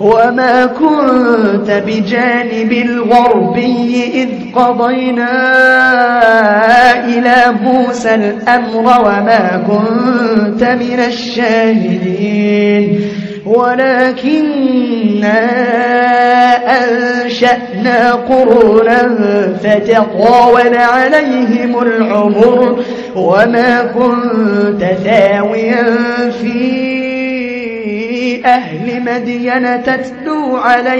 وما كنت بجانب الغربي إذ قضينا إلى موسى الأمر وما كنت من الشاهدين ولكننا أنشأنا قرونا فتطاول عليهم العمر وما كنت ثاويا في أهل مدين تتلو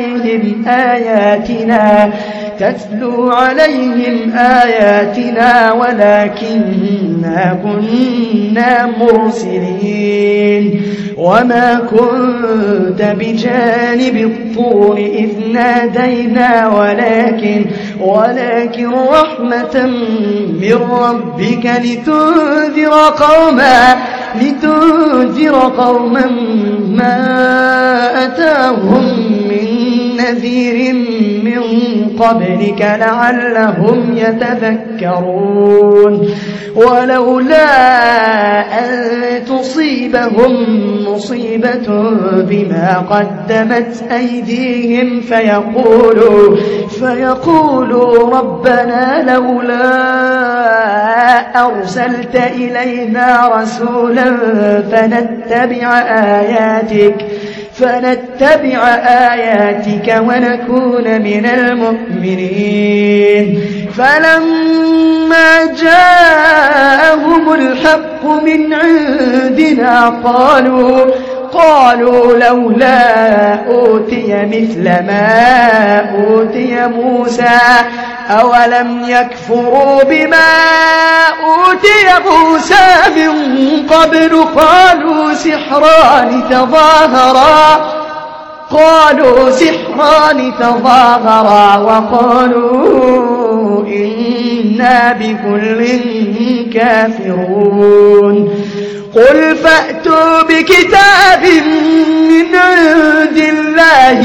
عليهم آياتنا ولكننا كنا مرسلين وما كنت بجانب الطور إذ نادينا ولكن رحمة من ربك لتنذر قوما ما أتاهم من نذير من قبلك لعلهم يتذكرون ولولا أن تصيبهم مصيبة بما قدمت أيديهم فيقولوا ربنا لولا أرسلت إلينا رسولا فنتبع آياتك ونكون من المؤمنين فلما جاءهم الحق من عندنا قالوا لولا أوتي مثل ما أوتي موسى أولم يكفروا بما أوتي موسى من قبل قالوا سحران تظاهرا وقالوا إنا بكل كافرون قل فأتوا بكتاب من عند الله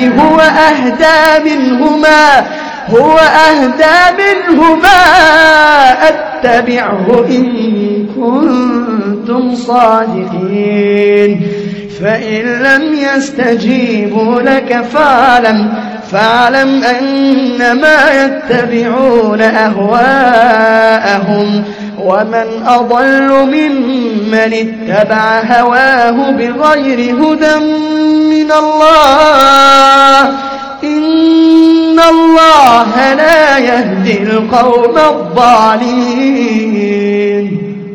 هو أهدى منهما أتبعه إن كنتم صادقين فإن لم يستجيبوا لك فاعلم أنما يتبعون أهواءهم ومن أضل ممن اتبع هواه بغير هدى من الله إن الله لا يهدي القوم الظالمين